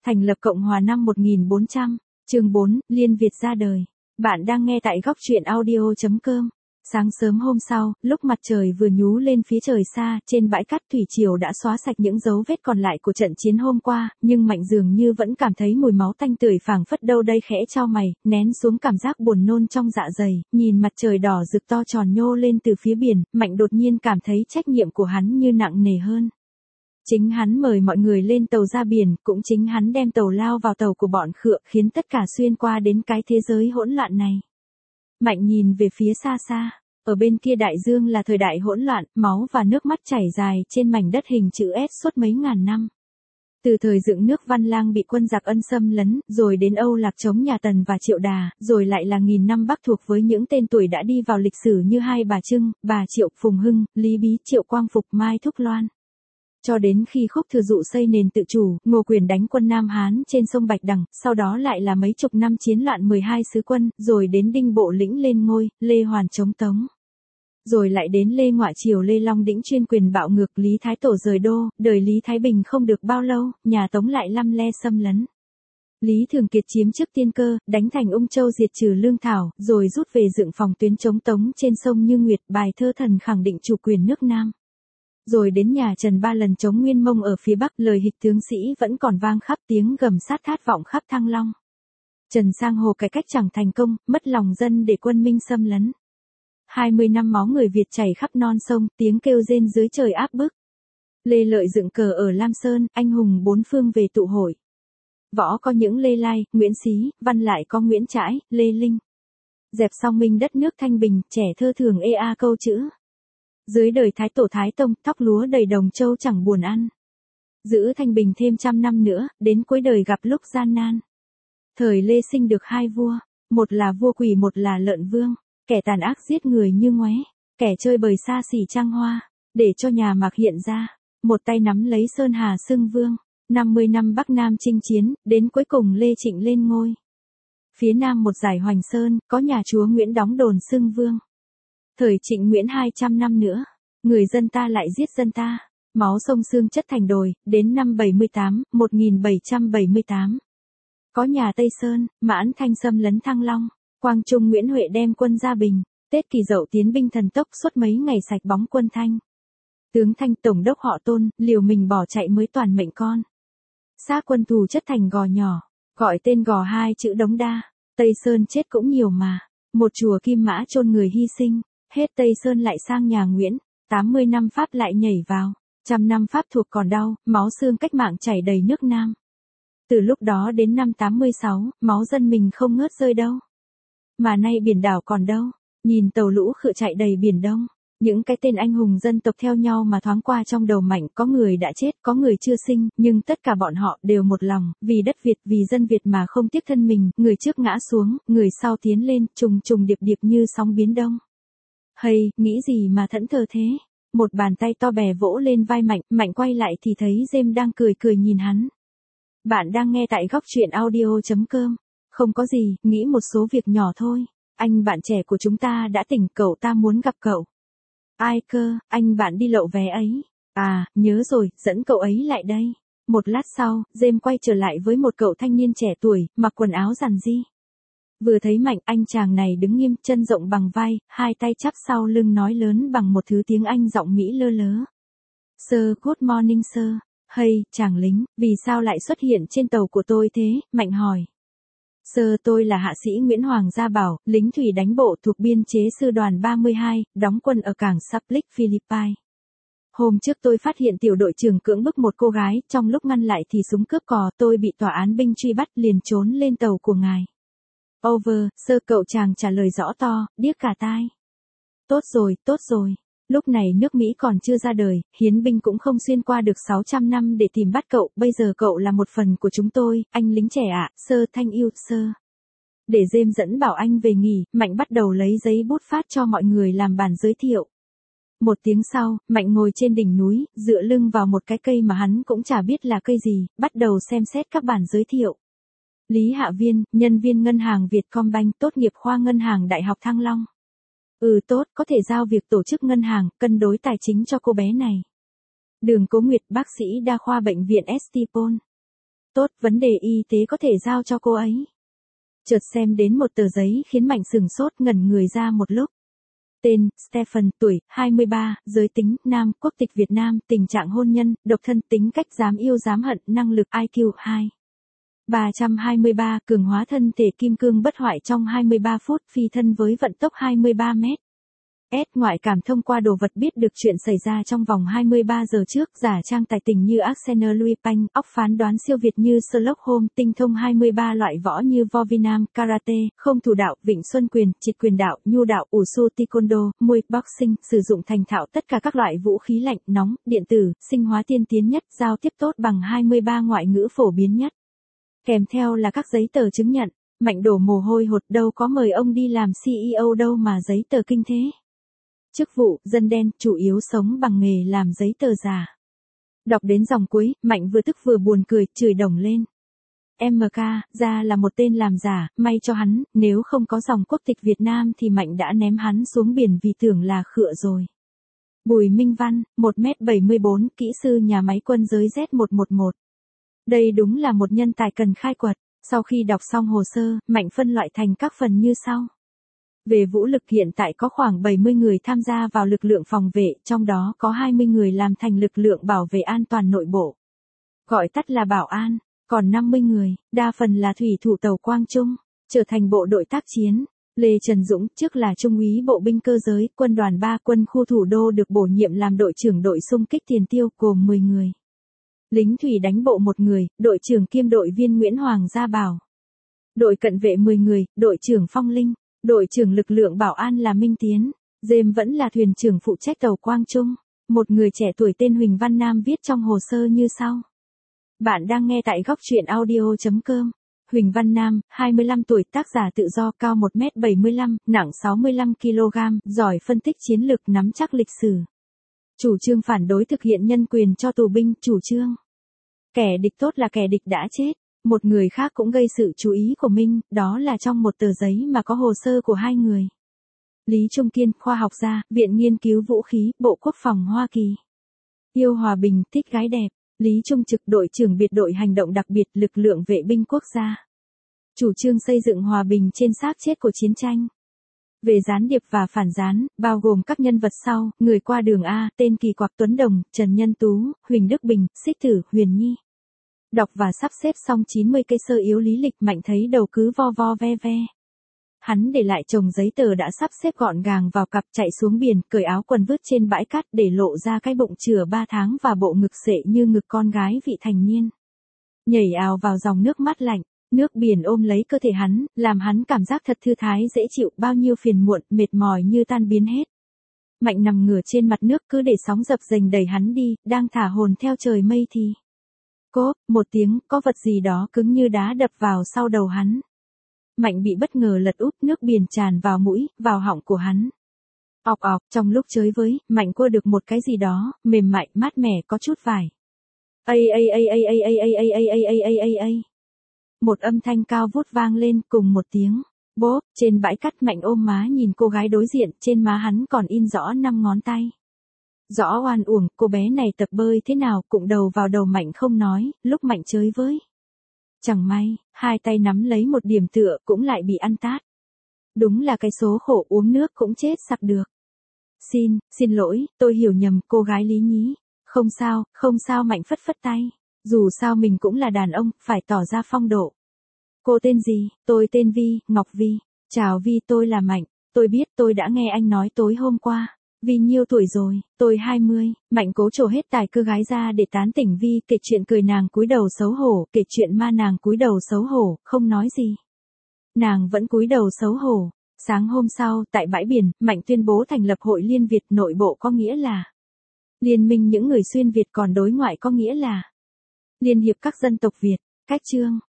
Thành lập Cộng hòa năm 1400, chương 4, Liên Việt ra đời. Bạn đang nghe tại góc truyện audio.com. Sáng sớm hôm sau, lúc mặt trời vừa nhú lên phía trời xa, trên bãi cát thủy triều đã xóa sạch những dấu vết còn lại của trận chiến hôm qua, nhưng Mạnh dường như vẫn cảm thấy mùi máu tanh tưởi phảng phất đâu đây, khẽ chau mày, nén xuống cảm giác buồn nôn trong dạ dày, nhìn mặt trời đỏ rực to tròn nhô lên từ phía biển, Mạnh đột nhiên cảm thấy trách nhiệm của hắn như nặng nề hơn. Chính hắn mời mọi người lên tàu ra biển, cũng chính hắn đem tàu lao vào tàu của bọn Khựa, khiến tất cả xuyên qua đến cái thế giới hỗn loạn này. Mạnh nhìn về phía xa xa, ở bên kia đại dương là thời đại hỗn loạn, máu và nước mắt chảy dài trên mảnh đất hình chữ S suốt mấy ngàn năm. Từ thời dựng nước Văn Lang bị quân giặc Ân xâm lấn, rồi đến Âu Lạc chống nhà Tần và Triệu Đà, rồi lại là nghìn năm Bắc thuộc với những tên tuổi đã đi vào lịch sử như Hai Bà Trưng, Bà Triệu, Phùng Hưng, Lý Bí, Triệu Quang Phục, Mai Thúc Loan. Cho đến khi Khúc Thừa Dụ xây nền tự chủ, Ngô Quyền đánh quân Nam Hán trên sông Bạch Đằng, sau đó lại là mấy chục năm chiến loạn 12 sứ quân, rồi đến Đinh Bộ Lĩnh lên ngôi, Lê Hoàn chống Tống. Rồi lại đến Lê Ngoại Triều Lê Long Đĩnh chuyên quyền bạo ngược, Lý Thái Tổ rời đô, đời Lý Thái Bình không được bao lâu, nhà Tống lại lăm le xâm lấn. Lý Thường Kiệt chiếm trước Tiên Cơ, đánh thành Ung Châu diệt trừ Lương Thảo, rồi rút về dựng phòng tuyến chống Tống trên sông Như Nguyệt, bài thơ thần khẳng định chủ quyền nước Nam. Rồi đến nhà Trần 3 lần chống Nguyên Mông ở phía Bắc, lời hịch tướng sĩ vẫn còn vang khắp, tiếng gầm sát khát vọng khắp Thăng Long. Trần Sang Hồ cải cách chẳng thành công, mất lòng dân để quân Minh xâm lấn. 20 năm máu người Việt chảy khắp non sông, tiếng kêu rên dưới trời áp bức. Lê Lợi dựng cờ ở Lam Sơn, anh hùng bốn phương về tụ hội. Võ có những Lê Lai, Nguyễn Xí, văn lại có Nguyễn Trãi, Lê Linh. Dẹp xong Minh đất nước thanh bình, trẻ thơ thường câu chữ. Dưới đời Thái Tổ Thái Tông, thóc lúa đầy đồng châu chẳng buồn ăn. Giữ thanh bình thêm trăm năm nữa, đến cuối đời gặp lúc gian nan. Thời Lê sinh được hai vua, một là vua Quỳ, một là Lợn Vương. Kẻ tàn ác giết người như ngoé, kẻ chơi bời xa xỉ trăng hoa, để cho nhà Mạc hiện ra, một tay nắm lấy Sơn Hà xưng vương. 50 năm Bắc Nam chinh chiến, đến cuối cùng Lê Trịnh lên ngôi. Phía Nam một dải Hoành Sơn, có nhà chúa Nguyễn đóng đồn xưng vương. Thời Trịnh Nguyễn 200 năm nữa, người dân ta lại giết dân ta, máu sông xương chất thành đồi, đến năm 1778. Có nhà Tây Sơn, Mãn Thanh xâm lấn Thăng Long, Quang Trung Nguyễn Huệ đem quân ra Bình, Tết Kỷ Dậu tiến binh thần tốc suốt mấy ngày sạch bóng quân Thanh. Tướng Thanh tổng đốc họ Tôn, liều mình bỏ chạy mới toàn mệnh con. Xác quân thù chất thành gò nhỏ, gọi tên gò hai chữ Đống Đa, Tây Sơn chết cũng nhiều mà, một chùa Kim Mã chôn người hy sinh. Hết Tây Sơn lại sang nhà Nguyễn, 80 năm Pháp lại nhảy vào, 100 năm Pháp thuộc còn đau, máu xương cách mạng chảy đầy nước Nam. Từ lúc đó đến năm 86, máu dân mình không ngớt rơi đâu. Mà nay biển đảo còn đâu, nhìn tàu lũ Khựa chạy đầy biển Đông. Những cái tên anh hùng dân tộc theo nhau mà thoáng qua trong đầu Mạnh, có người đã chết, có người chưa sinh, nhưng tất cả bọn họ đều một lòng, vì đất Việt, vì dân Việt mà không tiếc thân mình, người trước ngã xuống, người sau tiến lên, trùng trùng điệp điệp như sóng biến đông. Hay, nghĩ gì mà thẫn thờ thế? Một bàn tay to bè vỗ lên vai Mạnh, Mạnh quay lại thì thấy James đang cười cười nhìn hắn. Bạn đang nghe tại góc truyện audio.com. Không có gì, nghĩ một số việc nhỏ thôi. Anh bạn trẻ của chúng ta đã tỉnh, cậu ta muốn gặp cậu. Ai cơ, anh bạn đi lậu vé ấy. À, nhớ rồi, dẫn cậu ấy lại đây. Một lát sau, James quay trở lại với một cậu thanh niên trẻ tuổi, mặc quần áo rằn ri. Vừa thấy Mạnh, anh chàng này đứng nghiêm, chân rộng bằng vai, hai tay chắp sau lưng nói lớn bằng một thứ tiếng Anh giọng Mỹ lơ lớ. Sir, good morning sir. Hay, chàng lính, vì sao lại xuất hiện trên tàu của tôi thế? Mạnh hỏi. Sir, tôi là hạ sĩ Nguyễn Hoàng Gia Bảo, lính thủy đánh bộ thuộc biên chế sư đoàn 32, đóng quân ở cảng Suplic, Philippines. Hôm trước tôi phát hiện tiểu đội trưởng cưỡng bức một cô gái, trong lúc ngăn lại thì súng cướp cò, tôi bị tòa án binh truy bắt, liền trốn lên tàu của ngài. Over, sir, cậu chàng trả lời rõ to, điếc cả tai. Tốt rồi. Lúc này nước Mỹ còn chưa ra đời, hiến binh cũng không xuyên qua được 600 năm để tìm bắt cậu, bây giờ cậu là một phần của chúng tôi, anh lính trẻ ạ, sir, thank you, sir. Để James dẫn bảo anh về nghỉ, Mạnh bắt đầu lấy giấy bút phát cho mọi người làm bản giới thiệu. Một tiếng sau, Mạnh ngồi trên đỉnh núi, dựa lưng vào một cái cây mà hắn cũng chả biết là cây gì, bắt đầu xem xét các bản giới thiệu. Lý Hạ Viên, nhân viên ngân hàng Vietcombank, tốt nghiệp khoa ngân hàng Đại học Thăng Long. Tốt, có thể giao việc tổ chức ngân hàng, cân đối tài chính cho cô bé này. Đường Cố Nguyệt, bác sĩ đa khoa bệnh viện Estipon. Tốt, vấn đề y tế có thể giao cho cô ấy. Chợt xem đến một tờ giấy khiến Mạnh sửng sốt ngẩn người ra một lúc. Tên, Stephen, tuổi, 23, giới tính, nam, quốc tịch Việt Nam, tình trạng hôn nhân, độc thân, tính cách dám yêu dám hận, năng lực IQ 2. 323, cường hóa thân thể kim cương bất hoại trong 23 phút, phi thân với vận tốc 23 mét. Ngoại cảm thông qua đồ vật biết được chuyện xảy ra trong vòng 23 giờ trước, giả trang tài tình như Arsène Lupin, óc phán đoán siêu việt như Sherlock Holmes, tinh thông 23 loại võ như võ vi nam, karate, không thủ đạo, vịnh xuân quyền, triệt quyền đạo, nhu đạo, ủ su taekwondo, muay boxing, sử dụng thành thạo tất cả các loại vũ khí lạnh, nóng, điện tử, sinh hóa tiên tiến nhất, giao tiếp tốt bằng 23 ngoại ngữ phổ biến nhất. Kèm theo là các giấy tờ chứng nhận. Mạnh đổ mồ hôi hột, đâu có mời ông đi làm CEO đâu mà giấy tờ kinh thế. Chức vụ, dân đen, chủ yếu sống bằng nghề làm giấy tờ giả. Đọc đến dòng cuối, Mạnh vừa tức vừa buồn cười, chửi đồng lên. MK, ra là một tên làm giả, may cho hắn, nếu không có dòng quốc tịch Việt Nam thì Mạnh đã ném hắn xuống biển vì tưởng là khựa rồi. Bùi Minh Văn, 1m74, kỹ sư nhà máy quân giới Z111. Đây đúng là một nhân tài cần khai quật. Sau khi đọc xong hồ sơ, Mạnh phân loại thành các phần như sau. Về vũ lực hiện tại có khoảng 70 người tham gia vào lực lượng phòng vệ, trong đó có 20 người làm thành lực lượng bảo vệ an toàn nội bộ. Gọi tắt là bảo an, còn 50 người, đa phần là thủy thủ tàu Quang Trung, trở thành bộ đội tác chiến. Lê Trần Dũng, trước là Trung úy bộ binh cơ giới, quân đoàn 3 quân khu thủ đô được bổ nhiệm làm đội trưởng đội xung kích tiền tiêu, gồm 10 người. Lính thủy đánh bộ 1 người, đội trưởng kiêm đội viên Nguyễn Hoàng Gia Bảo. Đội cận vệ 10 người, đội trưởng Phong Linh. Đội trưởng lực lượng bảo an là Minh Tiến. Dêm vẫn là thuyền trưởng phụ trách tàu Quang Trung. Một người trẻ tuổi tên Huỳnh Văn Nam viết trong hồ sơ như sau. Bạn đang nghe tại góc truyện audio.com. Huỳnh Văn Nam, 25 tuổi, tác giả tự do, cao 1m75, nặng 65kg, giỏi phân tích chiến lược, nắm chắc lịch sử. Chủ trương phản đối thực hiện nhân quyền cho tù binh, chủ trương. Kẻ địch tốt là kẻ địch đã chết. Một người khác cũng gây sự chú ý của Minh, đó là trong một tờ giấy mà có hồ sơ của 2 người. Lý Trung Kiên, khoa học gia, Viện Nghiên cứu Vũ khí, Bộ Quốc phòng Hoa Kỳ. Yêu hòa bình, thích gái đẹp. Lý Trung Trực, đội trưởng biệt đội hành động đặc biệt, lực lượng vệ binh quốc gia. Chủ trương xây dựng hòa bình trên xác chết của chiến tranh. Về gián điệp và phản gián, bao gồm các nhân vật sau, người qua đường A, tên Kỳ Quặc, Tuấn Đồng, Trần Nhân Tú, Huỳnh Đức Bình, Xích Tử, Huyền Nhi. Đọc và sắp xếp xong 90 cây sơ yếu lý lịch, Mạnh thấy đầu cứ vo vo ve ve. Hắn để lại chồng giấy tờ đã sắp xếp gọn gàng vào cặp, chạy xuống biển, cởi áo quần vứt trên bãi cát để lộ ra cái bụng chửa 3 tháng và bộ ngực xệ như ngực con gái vị thành niên. Nhảy ào vào dòng nước mát lạnh, nước biển ôm lấy cơ thể hắn, làm hắn cảm giác thật thư thái dễ chịu, bao nhiêu phiền muộn, mệt mỏi như tan biến hết. Mạnh nằm ngửa trên mặt nước cứ để sóng dập dềnh đẩy hắn đi, đang thả hồn theo trời mây thì. Cốp, một tiếng, có vật gì đó cứng như đá đập vào sau đầu hắn. Mạnh bị bất ngờ lật úp, nước biển tràn vào mũi, vào họng của hắn. Ọc ọc, trong lúc chới với, Mạnh cua được một cái gì đó, mềm mại, mát mẻ, có chút vải. Một âm thanh cao vút vang lên, cùng một tiếng. Bốp, trên bãi cát Mạnh ôm má nhìn cô gái đối diện, trên má hắn còn in rõ 5 ngón tay. Rõ oan uổng, cô bé này tập bơi thế nào, cụng đầu vào đầu Mạnh không nói, lúc Mạnh chới với. Chẳng may, 2 tay nắm lấy một điểm tựa cũng lại bị ăn tát. Đúng là cái số khổ, uống nước cũng chết sặc được. Xin lỗi, tôi hiểu nhầm, cô gái Lý nhí. Không sao, Mạnh phất phất tay. Dù sao mình cũng là đàn ông, phải tỏ ra phong độ. Cô tên gì? Tôi tên Vi, Ngọc Vi. Chào Vi, tôi là Mạnh. Tôi biết, tôi đã nghe anh nói tối hôm qua. Vi nhiêu tuổi rồi? Tôi 20. Mạnh cố trổ hết tài cơ gái ra để tán tỉnh Vi, kể chuyện cười nàng cúi đầu xấu hổ, kể chuyện ma nàng cúi đầu xấu hổ, không nói gì. Nàng vẫn cúi đầu xấu hổ. Sáng hôm sau, tại bãi biển, Mạnh tuyên bố thành lập Hội Liên Việt, nội bộ có nghĩa là Liên minh những người xuyên Việt, còn đối ngoại có nghĩa là Liên hiệp các dân tộc Việt. Cách chương